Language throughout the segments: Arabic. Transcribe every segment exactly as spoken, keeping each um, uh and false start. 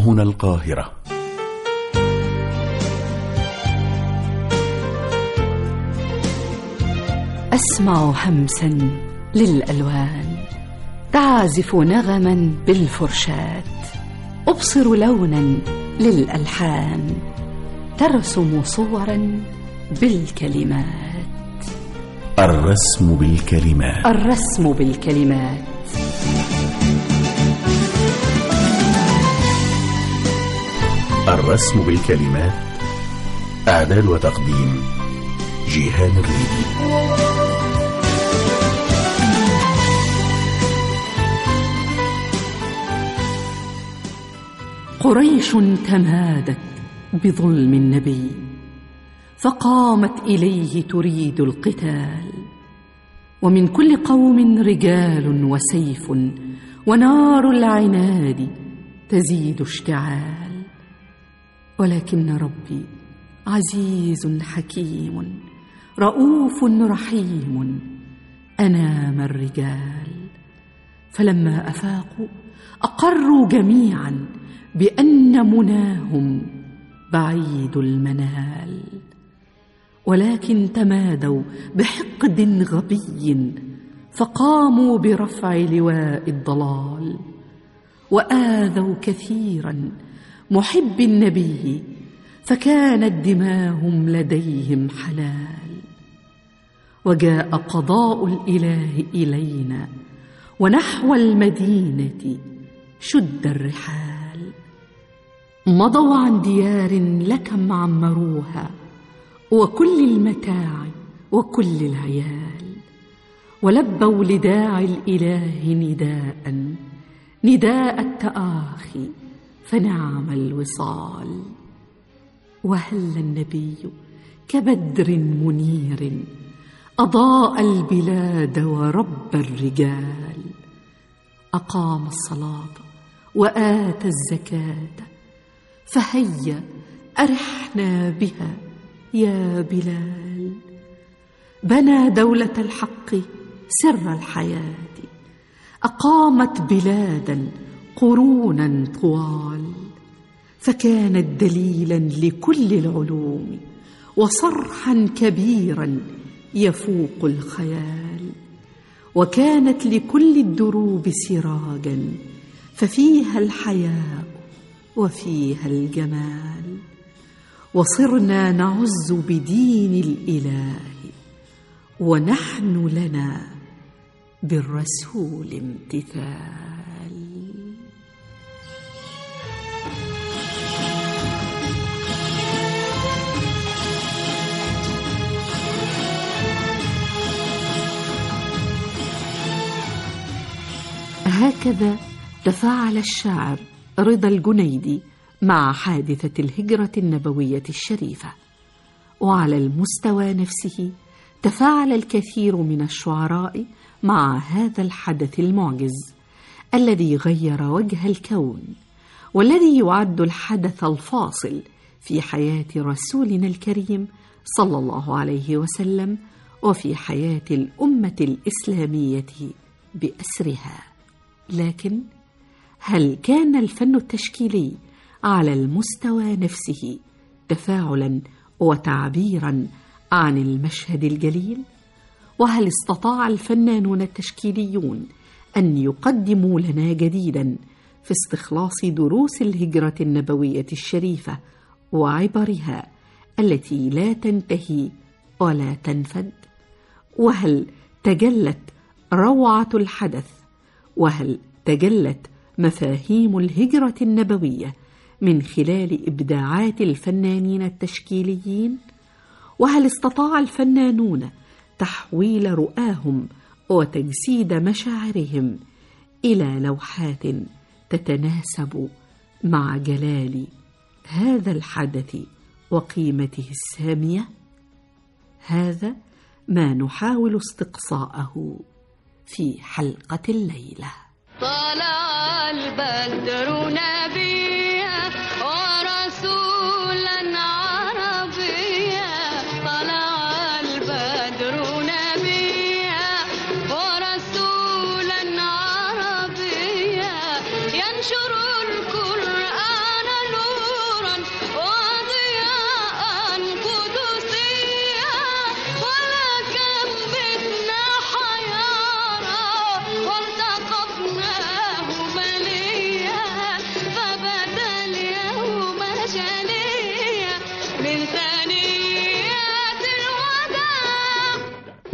هنا القاهرة. أسمع همسا للألوان تعزف نغما بالفرشاة، أبصر لونا للألحان ترسم صورا بالكلمات. الرسم بالكلمات. الرسم بالكلمات. الرسم بالكلمات. إعداد وتقديم جيهان الريدي. قريش تمادت بظلم النبي، فقامت إليه تريد القتال، ومن كل قوم رجال وسيف، ونار العناد تزيد اشتعال. ولكن ربي عزيز حكيم رؤوف رحيم أنام الرجال. فلما أفاقوا أقروا جميعا بأن مناهم بعيد المنال، ولكن تمادوا بحقد غبي، فقاموا برفع لواء الضلال، وآذوا كثيرا محب النبي، فكانت دماهم لديهم حلال. وجاء قضاء الإله إلينا، ونحو المدينة شد الرحال. مضوا عن ديار لكم عمروها، وكل المتاع وكل العيال، ولبوا لداعي الإله نداء، نداء التآخي فنعم الوصال. وهل النبي كبدر منير أضاء البلاد ورب الرجال، أقام الصلاة وآتى الزكاة، فهيا أرحنا بها يا بلال. بنى دولة الحق سر الحياة، أقامت بلادا قرونا طوال، فكانت دليلا لكل العلوم، وصرحا كبيرا يفوق الخيال. وكانت لكل الدروب سراجا، ففيها الحياء وفيها الجمال. وصرنا نعز بدين الإله، ونحن لنا بالرسول امتثال. هكذا تفاعل الشاعر رضا الجنيدي مع حادثة الهجرة النبوية الشريفة. وعلى المستوى نفسه تفاعل الكثير من الشعراء مع هذا الحدث المعجز الذي غير وجه الكون، والذي يعد الحدث الفاصل في حياة رسولنا الكريم صلى الله عليه وسلم، وفي حياة الأمة الإسلامية بأسرها. لكن هل كان الفن التشكيلي على المستوى نفسه تفاعلا وتعبيرا عن المشهد الجليل؟ وهل استطاع الفنانون التشكيليون أن يقدموا لنا جديدا في استخلاص دروس الهجرة النبوية الشريفة وعبرها التي لا تنتهي ولا تنفد؟ وهل تجلت روعة الحدث؟ وهل تجلت مفاهيم الهجرة النبوية من خلال إبداعات الفنانين التشكيليين؟ وهل استطاع الفنانون تحويل رؤاهم وتجسيد مشاعرهم إلى لوحات تتناسب مع جلال هذا الحدث وقيمته السامية؟ هذا ما نحاول استقصاءه في حلقة الليلة. طلع البدر نبيا ورسولا عربيا، طلع البدر نبيا ورسولا عربيا، ينشر القرآن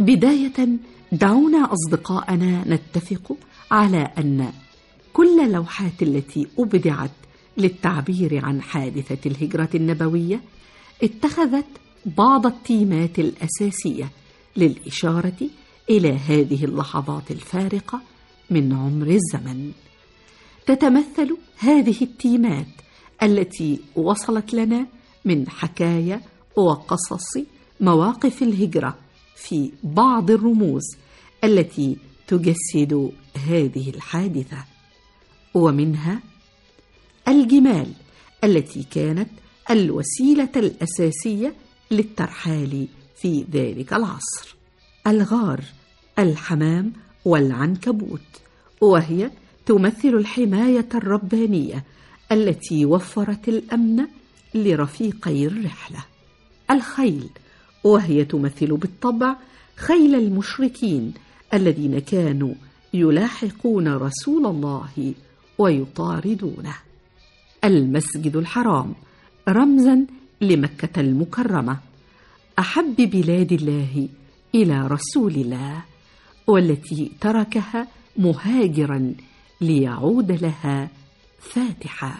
بداية دعونا أصدقائنا نتفق على أن كل اللوحات التي أبدعت للتعبير عن حادثة الهجرة النبوية اتخذت بعض التيمات الأساسية للإشارة إلى هذه اللحظات الفارقة من عمر الزمن. تتمثل هذه التيمات التي وصلت لنا من حكايا وقصص مواقف الهجرة في بعض الرموز التي تجسد هذه الحادثة، ومنها الجمال التي كانت الوسيلة الأساسية للترحال في ذلك العصر، الغار، الحمام والعنكبوت، وهي تمثل الحماية الربانية التي وفرت الأمن لرفيقي الرحلة، الخيل، وهي تمثل بالطبع خيل المشركين الذين كانوا يلاحقون رسول الله ويطاردونه، المسجد الحرام رمزا لمكة المكرمة، أحب بلاد الله إلى رسول الله، والتي تركها مهاجرا ليعود لها فاتحا،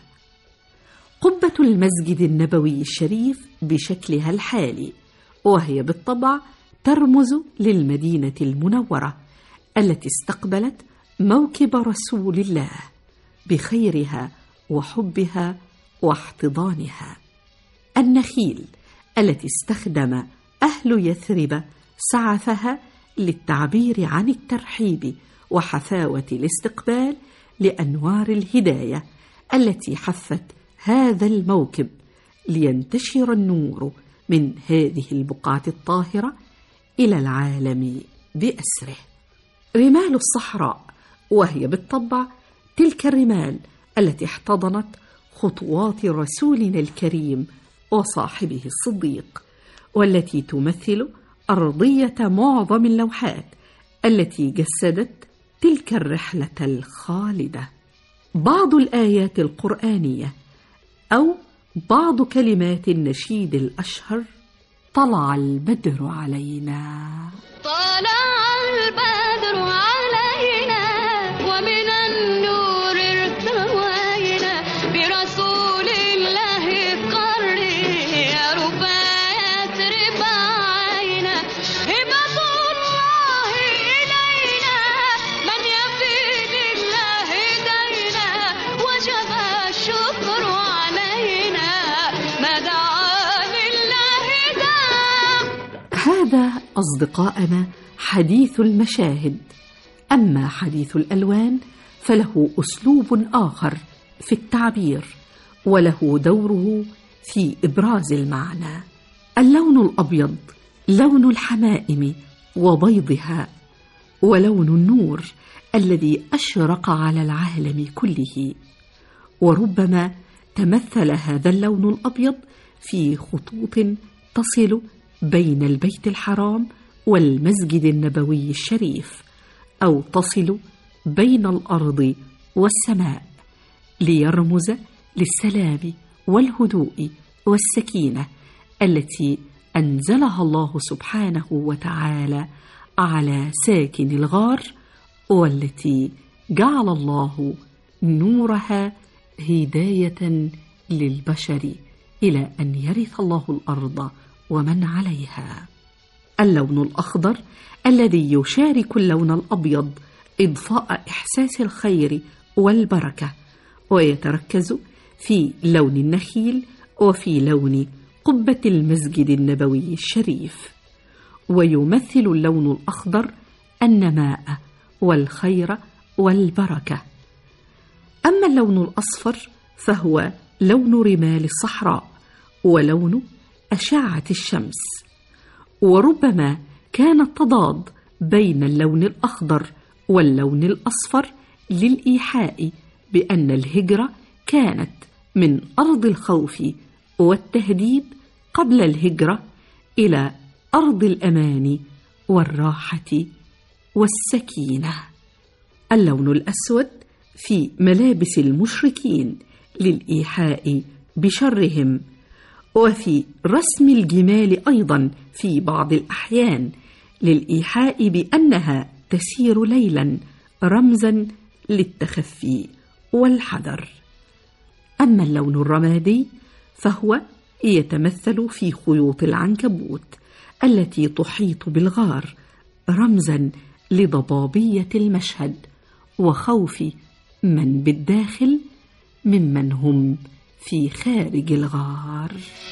قبة المسجد النبوي الشريف بشكلها الحالي، وهي بالطبع ترمز للمدينة المنورة التي استقبلت موكب رسول الله بخيرها وحبها واحتضانها، النخيل التي استخدم أهل يثرب سعفها للتعبير عن الترحيب وحفاوة الاستقبال لأنوار الهداية التي حفت هذا الموكب لينتشر النور من هذه البقعة الطاهرة إلى العالم بأسره، رمال الصحراء، وهي بالطبع تلك الرمال التي احتضنت خطوات رسولنا الكريم وصاحبه الصديق، والتي تمثل أرضية معظم اللوحات التي جسدت تلك الرحلة الخالدة. بعض الآيات القرآنية أو بعض كلمات النشيد الأشهر: طلع البدر علينا، طلع البدر علينا ومن النور ارتوينا برسول الله قري يا رباية رباعينا، هبة الله إلينا من يفي لله دينا وجب الشكر علينا ما دعا لله داع. هذا أصدقائنا حديث المشاهد، أما حديث الألوان فله أسلوب آخر في التعبير وله دوره في إبراز المعنى. اللون الأبيض لون الحمائم وبيضها، ولون النور الذي أشرق على العالم كله، وربما تمثل هذا اللون الأبيض في خطوط تصل بين البيت الحرام والمسجد النبوي الشريف، أو تصل بين الأرض والسماء، ليرمز للسلام والهدوء والسكينة التي أنزلها الله سبحانه وتعالى على ساكن الغار، والتي جعل الله نورها هداية للبشر إلى أن يرث الله الأرض ومن عليها. اللون الأخضر الذي يشارك اللون الأبيض إضفاء إحساس الخير والبركة، ويتركز في لون النخيل وفي لون قبة المسجد النبوي الشريف، ويمثل اللون الأخضر النماء والخير والبركة. أما اللون الأصفر فهو لون رمال الصحراء ولون أشعة الشمس، وربما كان التضاد بين اللون الأخضر واللون الأصفر للإيحاء بأن الهجرة كانت من أرض الخوف والتهديد قبل الهجرة إلى أرض الأمان والراحة والسكينة. اللون الأسود في ملابس المشركين للإيحاء بشرهم، وفي رسم الجمال أيضا في بعض الأحيان للإيحاء بأنها تسير ليلا، رمزا للتخفي والحذر. أما اللون الرمادي فهو يتمثل في خيوط العنكبوت التي تحيط بالغار، رمزا لضبابية المشهد وخوف من بالداخل ممن هم في خارج الغار.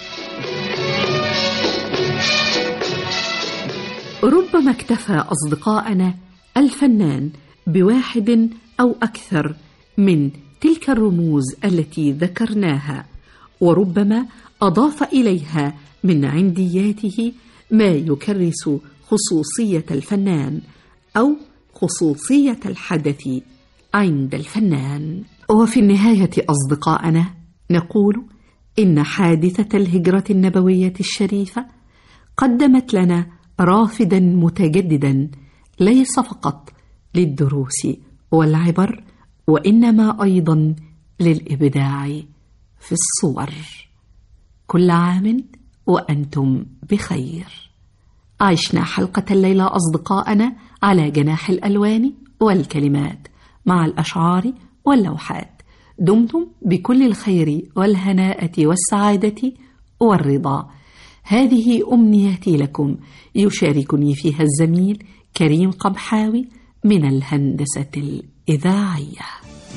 ربما اكتفى أصدقاءنا الفنان بواحد أو أكثر من تلك الرموز التي ذكرناها، وربما أضاف إليها من عندياته ما يكرس خصوصية الفنان أو خصوصية الحدث عند الفنان. وفي النهاية أصدقاءنا نقول إن حادثة الهجرة النبوية الشريفة قدمت لنا رافدا متجددا ليس فقط للدروس والعبر، وإنما أيضا للإبداع في الصور. كل عام وأنتم بخير. عشنا حلقة الليلة أصدقاءنا على جناح الألوان والكلمات مع الأشعار واللوحات. دمتم بكل الخير والهناءة والسعادة والرضا. هذه أمنياتي لكم، يشاركني فيها الزميل كريم قبحاوي من الهندسة الإذاعية.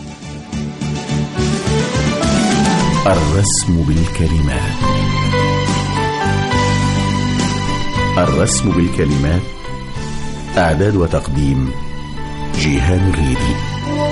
الرسم بالكلمات. الرسم بالكلمات، إعداد وتقديم جيهان الريدي.